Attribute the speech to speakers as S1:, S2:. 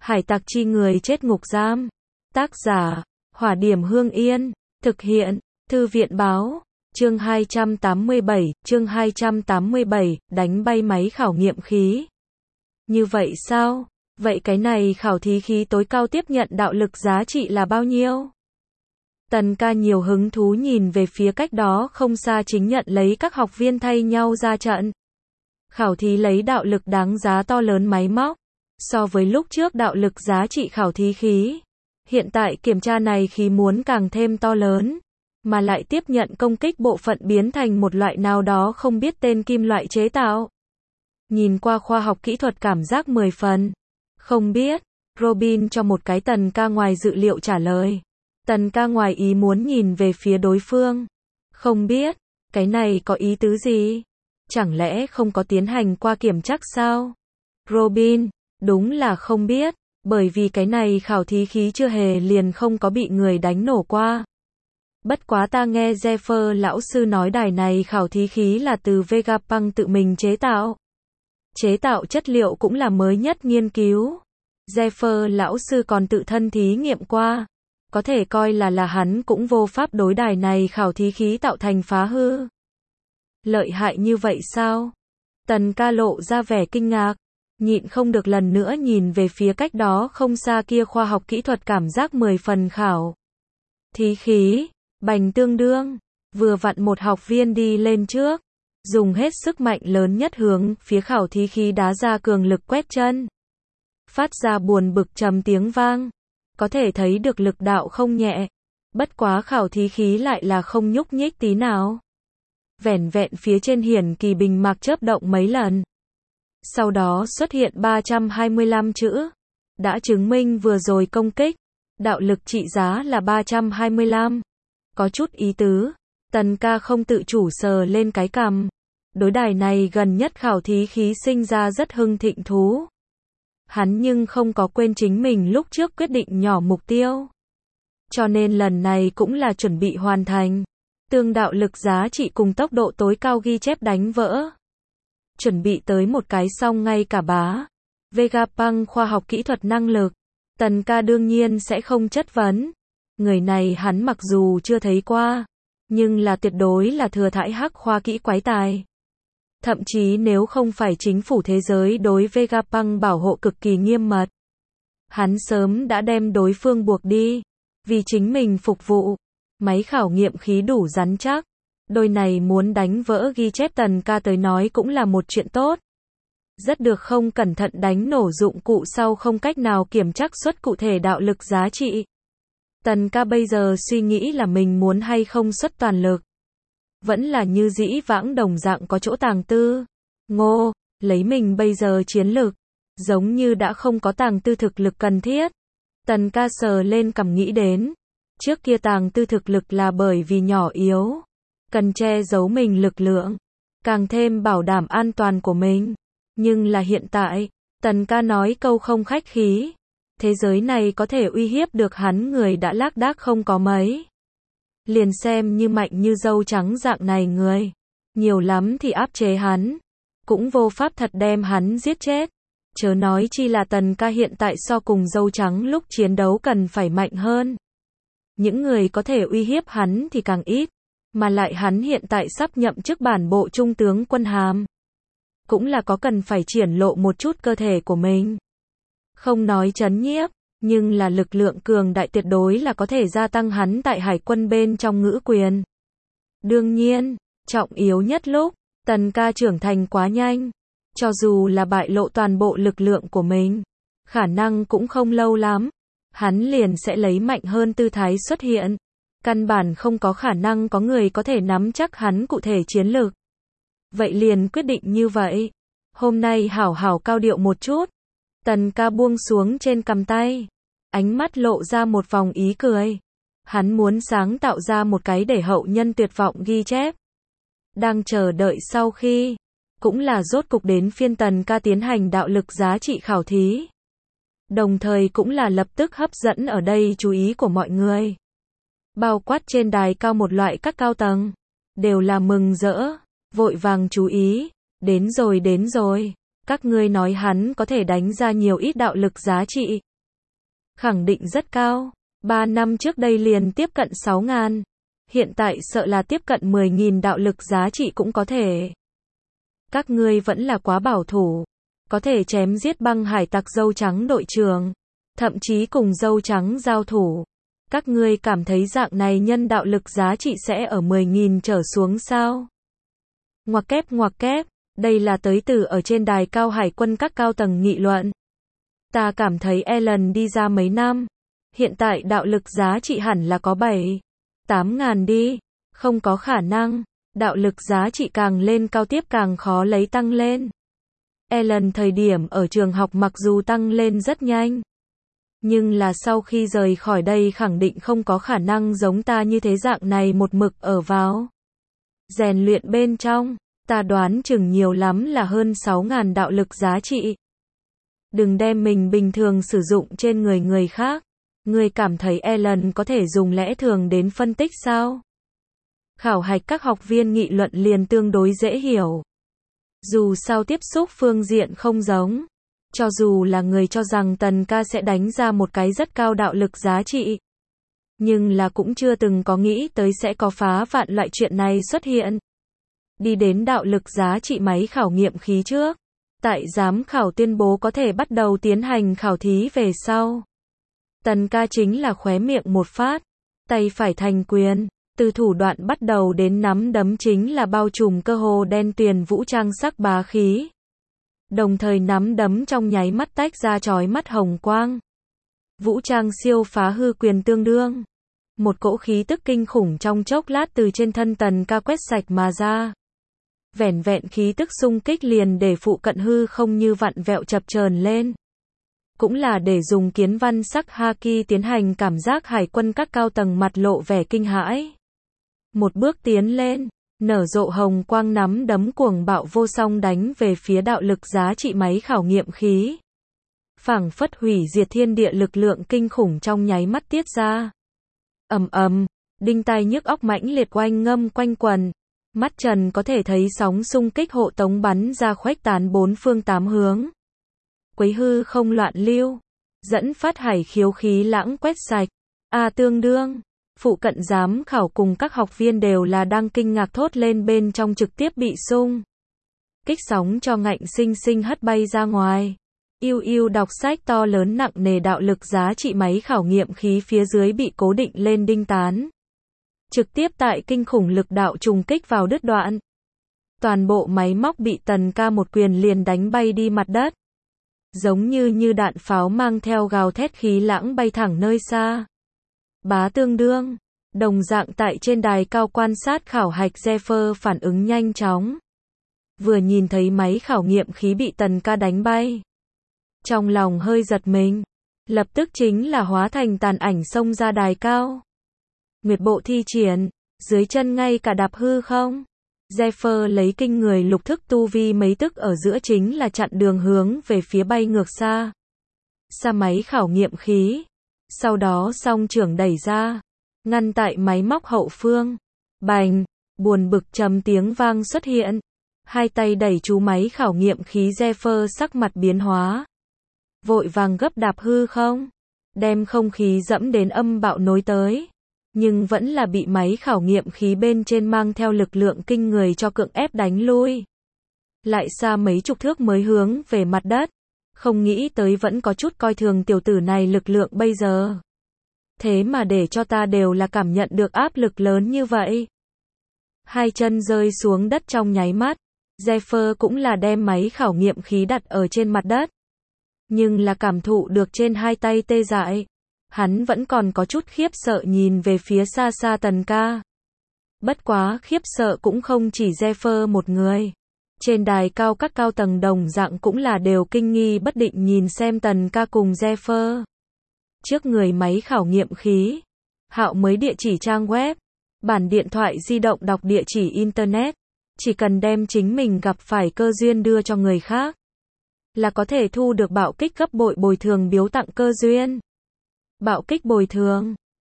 S1: Hải tặc chi người chết ngục giam. Tác giả, Hỏa Điểm Hương Yên. Thực hiện, Thư viện báo. Chương 287, đánh bay máy khảo nghiệm khí. Như vậy sao? Vậy cái này khảo thí khí tối cao tiếp nhận đạo lực giá trị là bao nhiêu? Tần ca nhiều hứng thú nhìn về phía cách đó không xa chính nhận lấy các học viên thay nhau ra trận. Khảo thí lấy đạo lực đáng giá to lớn máy móc. So với lúc trước đạo lực giá trị khảo thí khí, hiện tại kiểm tra này khí muốn càng thêm to lớn, mà lại tiếp nhận công kích bộ phận biến thành một loại nào đó không biết tên kim loại chế tạo. Nhìn qua khoa học kỹ thuật cảm giác 10 phần. Không biết, Robin cho một cái tần ca ngoài dự liệu trả lời. Tần ca ngoài ý muốn nhìn về phía đối phương. Không biết, cái này có ý tứ gì? Chẳng lẽ không có tiến hành qua kiểm chắc sao? Robin, đúng là không biết, bởi vì cái này khảo thí khí chưa hề liền không có bị người đánh nổ qua. Bất quá ta nghe Zephyr lão sư nói đài này khảo thí khí là từ Vegapunk tự mình chế tạo. Chế tạo chất liệu cũng là mới nhất nghiên cứu. Zephyr lão sư còn tự thân thí nghiệm qua. Có thể coi là hắn cũng vô pháp đối đài này khảo thí khí tạo thành phá hư. Lợi hại như vậy sao? Tần ca lộ ra vẻ kinh ngạc, nhịn không được lần nữa nhìn về phía cách đó không xa kia khoa học kỹ thuật cảm giác 10 phần khảo thí khí, bành tương đương, vừa vặn một học viên đi lên trước, dùng hết sức mạnh lớn nhất hướng phía khảo thí khí đá ra cường lực quét chân. Phát ra buồn bực trầm tiếng vang, có thể thấy được lực đạo không nhẹ, bất quá khảo thí khí lại là không nhúc nhích tí nào. Vẻn vẹn phía trên hiển kỳ bình mạc chớp động mấy lần. Sau đó xuất hiện 325 chữ, đã chứng minh vừa rồi công kích, đạo lực trị giá là 325. Có chút ý tứ, tần ca không tự chủ sờ lên cái cằm. Đối đài này gần nhất khảo thí khí sinh ra rất hưng thịnh thú. Hắn nhưng không có quên chính mình lúc trước quyết định nhỏ mục tiêu. Cho nên lần này cũng là chuẩn bị hoàn thành. Tương đạo lực giá trị cùng tốc độ tối cao ghi chép đánh vỡ. Chuẩn bị tới một cái xong ngay cả bá. Vegapunk khoa học kỹ thuật năng lực. Tần ca đương nhiên sẽ không chất vấn. Người này hắn mặc dù chưa thấy qua, nhưng là tuyệt đối là thừa thãi hắc khoa kỹ quái tài. Thậm chí nếu không phải chính phủ thế giới đối Vegapunk bảo hộ cực kỳ nghiêm mật, hắn sớm đã đem đối phương buộc đi, vì chính mình phục vụ. Máy khảo nghiệm khí đủ rắn chắc, đôi này muốn đánh vỡ ghi chép tần ca tới nói cũng là một chuyện tốt. Rất được không cẩn thận đánh nổ dụng cụ sau không cách nào kiểm chắc xuất cụ thể đạo lực giá trị. Tần ca bây giờ suy nghĩ là mình muốn hay không xuất toàn lực. Vẫn là như dĩ vãng đồng dạng có chỗ tàng tư. Ngô, lấy mình bây giờ chiến lực, giống như đã không có tàng tư thực lực cần thiết. Tần ca sờ lên cằm nghĩ đến. Trước kia tàng tư thực lực là bởi vì nhỏ yếu, cần che giấu mình lực lượng, càng thêm bảo đảm an toàn của mình. Nhưng là hiện tại, tần ca nói câu không khách khí, thế giới này có thể uy hiếp được hắn người đã lác đác không có mấy. Liền xem như mạnh như dâu trắng dạng này người, nhiều lắm thì áp chế hắn, cũng vô pháp thật đem hắn giết chết. Chớ nói chi là tần ca hiện tại so cùng dâu trắng lúc chiến đấu cần phải mạnh hơn. Những người có thể uy hiếp hắn thì càng ít, mà lại hắn hiện tại sắp nhậm chức bản bộ trung tướng quân hàm. Cũng là có cần phải triển lộ một chút cơ thể của mình. Không nói trấn nhiếp, nhưng là lực lượng cường đại tuyệt đối là có thể gia tăng hắn tại hải quân bên trong ngữ quyền. Đương nhiên, trọng yếu nhất lúc, tần ca trưởng thành quá nhanh. Cho dù là bại lộ toàn bộ lực lượng của mình, khả năng cũng không lâu lắm. Hắn liền sẽ lấy mạnh hơn tư thái xuất hiện. Căn bản không có khả năng có người có thể nắm chắc hắn cụ thể chiến lược. Vậy liền quyết định như vậy. Hôm nay hảo hảo cao điệu một chút. Tần ca buông xuống trên cầm tay. Ánh mắt lộ ra một vòng ý cười. Hắn muốn sáng tạo ra một cái để hậu nhân tuyệt vọng ghi chép. Đang chờ đợi sau khi. Cũng là rốt cục đến phiên tần ca tiến hành đạo lực giá trị khảo thí. Đồng thời cũng là lập tức hấp dẫn ở đây chú ý của mọi người. Bao quát trên đài cao một loại các cao tầng, đều là mừng rỡ, vội vàng chú ý, đến rồi, các ngươi nói hắn có thể đánh ra nhiều ít đạo lực giá trị, Khẳng định rất cao. 3 năm trước đây liền tiếp cận 6.000. Hiện tại sợ là tiếp cận 10.000 đạo lực giá trị cũng có thể. Các ngươi vẫn là quá bảo thủ. Có thể chém giết băng hải tặc dâu trắng đội trưởng. Thậm chí cùng dâu trắng giao thủ. Các ngươi cảm thấy dạng này nhân đạo lực giá trị sẽ ở 10.000 trở xuống sao? Ngoặc kép, đây là tới từ ở trên đài cao hải quân các cao tầng nghị luận. Ta cảm thấy Ellen đi ra mấy năm. Hiện tại đạo lực giá trị hẳn là có 7-8 ngàn đi. Không có khả năng. Đạo lực giá trị càng lên cao tiếp càng khó lấy tăng lên. Ellen thời điểm ở trường học mặc dù tăng lên rất nhanh. Nhưng là sau khi rời khỏi đây khẳng định không có khả năng giống ta như thế dạng này một mực ở vào. Rèn luyện bên trong. Ta đoán chừng nhiều lắm là hơn 6.000 đạo lực giá trị. Đừng đem mình bình thường sử dụng trên người khác. Ngươi cảm thấy Ellen có thể dùng lẽ thường đến phân tích sao? Khảo hạch các học viên nghị luận liền tương đối dễ hiểu. Dù sao tiếp xúc phương diện không giống. Cho dù là người cho rằng Tần ca sẽ đánh ra một cái rất cao đạo lực giá trị. Nhưng là cũng chưa từng có nghĩ tới sẽ có phá vạn loại chuyện này xuất hiện. Đi đến đạo lực giá trị máy khảo nghiệm khí trước. Tại giám khảo tuyên bố có thể bắt đầu tiến hành khảo thí về sau. Tần ca chính là khóe miệng một phát. Tay phải thành quyền. Từ thủ đoạn bắt đầu đến nắm đấm chính là bao trùm cơ hồ đen tuyền vũ trang sắc bá khí. Đồng thời nắm đấm trong nháy mắt tách ra chói mắt hồng quang. Vũ trang siêu phá hư quyền tương đương. Một cỗ khí tức kinh khủng trong chốc lát từ trên thân Tần ca quét sạch mà ra. Vẻn vẹn khí tức xung kích liền để phụ cận hư không như vặn vẹo chập chờn lên. Cũng là để dùng kiến văn sắc haki tiến hành cảm giác hải quân các cao tầng mặt lộ vẻ kinh hãi. Một bước tiến lên, nở rộ hồng quang nắm đấm cuồng bạo vô song đánh về phía đạo lực giá trị máy khảo nghiệm khí. Phảng phất hủy diệt thiên địa lực lượng kinh khủng trong nháy mắt tiết ra. Ầm ầm, đinh tai nhức óc mãnh liệt oanh ngâm quanh quần. Mắt Trần có thể thấy sóng xung kích hộ tống bắn ra khuếch tán bốn phương tám hướng. Quấy hư không loạn lưu, dẫn phát hải khiếu khí lãng quét sạch. Tương đương, phụ cận giám khảo cùng các học viên đều là đang kinh ngạc thốt lên bên trong trực tiếp bị xung kích sóng cho ngạnh sinh sinh hất bay ra ngoài. Yêu đọc sách to lớn nặng nề đạo lực giá trị máy khảo nghiệm khí phía dưới bị cố định lên đinh tán. Trực tiếp tại kinh khủng lực đạo trùng kích vào đứt đoạn. Toàn bộ máy móc bị Tần ca một quyền liền đánh bay đi mặt đất. Giống như đạn pháo mang theo gào thét khí lãng bay thẳng nơi xa. Bá tương đương. Đồng dạng tại trên đài cao quan sát khảo hạch Zephyr phản ứng nhanh chóng. Vừa nhìn thấy máy khảo nghiệm khí bị Tần ca đánh bay. Trong lòng hơi giật mình. Lập tức chính là hóa thành tàn ảnh xông ra đài cao. Nguyệt bộ thi triển. Dưới chân ngay cả đạp hư không. Zephyr lấy kinh người lục thức tu vi mấy tức ở giữa chính là chặn đường hướng về phía bay ngược xa. Xa máy khảo nghiệm khí. Sau đó song trưởng đẩy ra. Ngăn tại máy móc hậu phương. Bành. Buồn bực trầm tiếng vang xuất hiện. Hai tay đẩy chú máy khảo nghiệm khí Zephyr sắc mặt biến hóa. Vội vàng gấp đạp hư không. Đem không khí dẫm đến âm bạo nối tới. Nhưng vẫn là bị máy khảo nghiệm khí bên trên mang theo lực lượng kinh người cho cưỡng ép đánh lui. Lại xa mấy chục thước mới hướng về mặt đất. Không nghĩ tới vẫn có chút coi thường tiểu tử này lực lượng bây giờ. Thế mà để cho ta đều là cảm nhận được áp lực lớn như vậy. Hai chân rơi xuống đất trong nháy mắt. Zephyr cũng là đem máy khảo nghiệm khí đặt ở trên mặt đất. Nhưng là cảm thụ được trên hai tay tê dại. Hắn vẫn còn có chút khiếp sợ nhìn về phía xa xa Tần ca. Bất quá khiếp sợ cũng không chỉ Zephyr một người. Trên đài cao các cao tầng đồng dạng cũng là đều kinh nghi bất định nhìn xem Tần ca cùng Zephyr. Trước người máy khảo nghiệm khí. Hạo mới địa chỉ trang web. Bản điện thoại di động đọc địa chỉ internet. Chỉ cần đem chính mình gặp phải cơ duyên đưa cho người khác. Là có thể thu được bạo kích gấp bội bồi thường biếu tặng cơ duyên. Bạo kích bồi thường.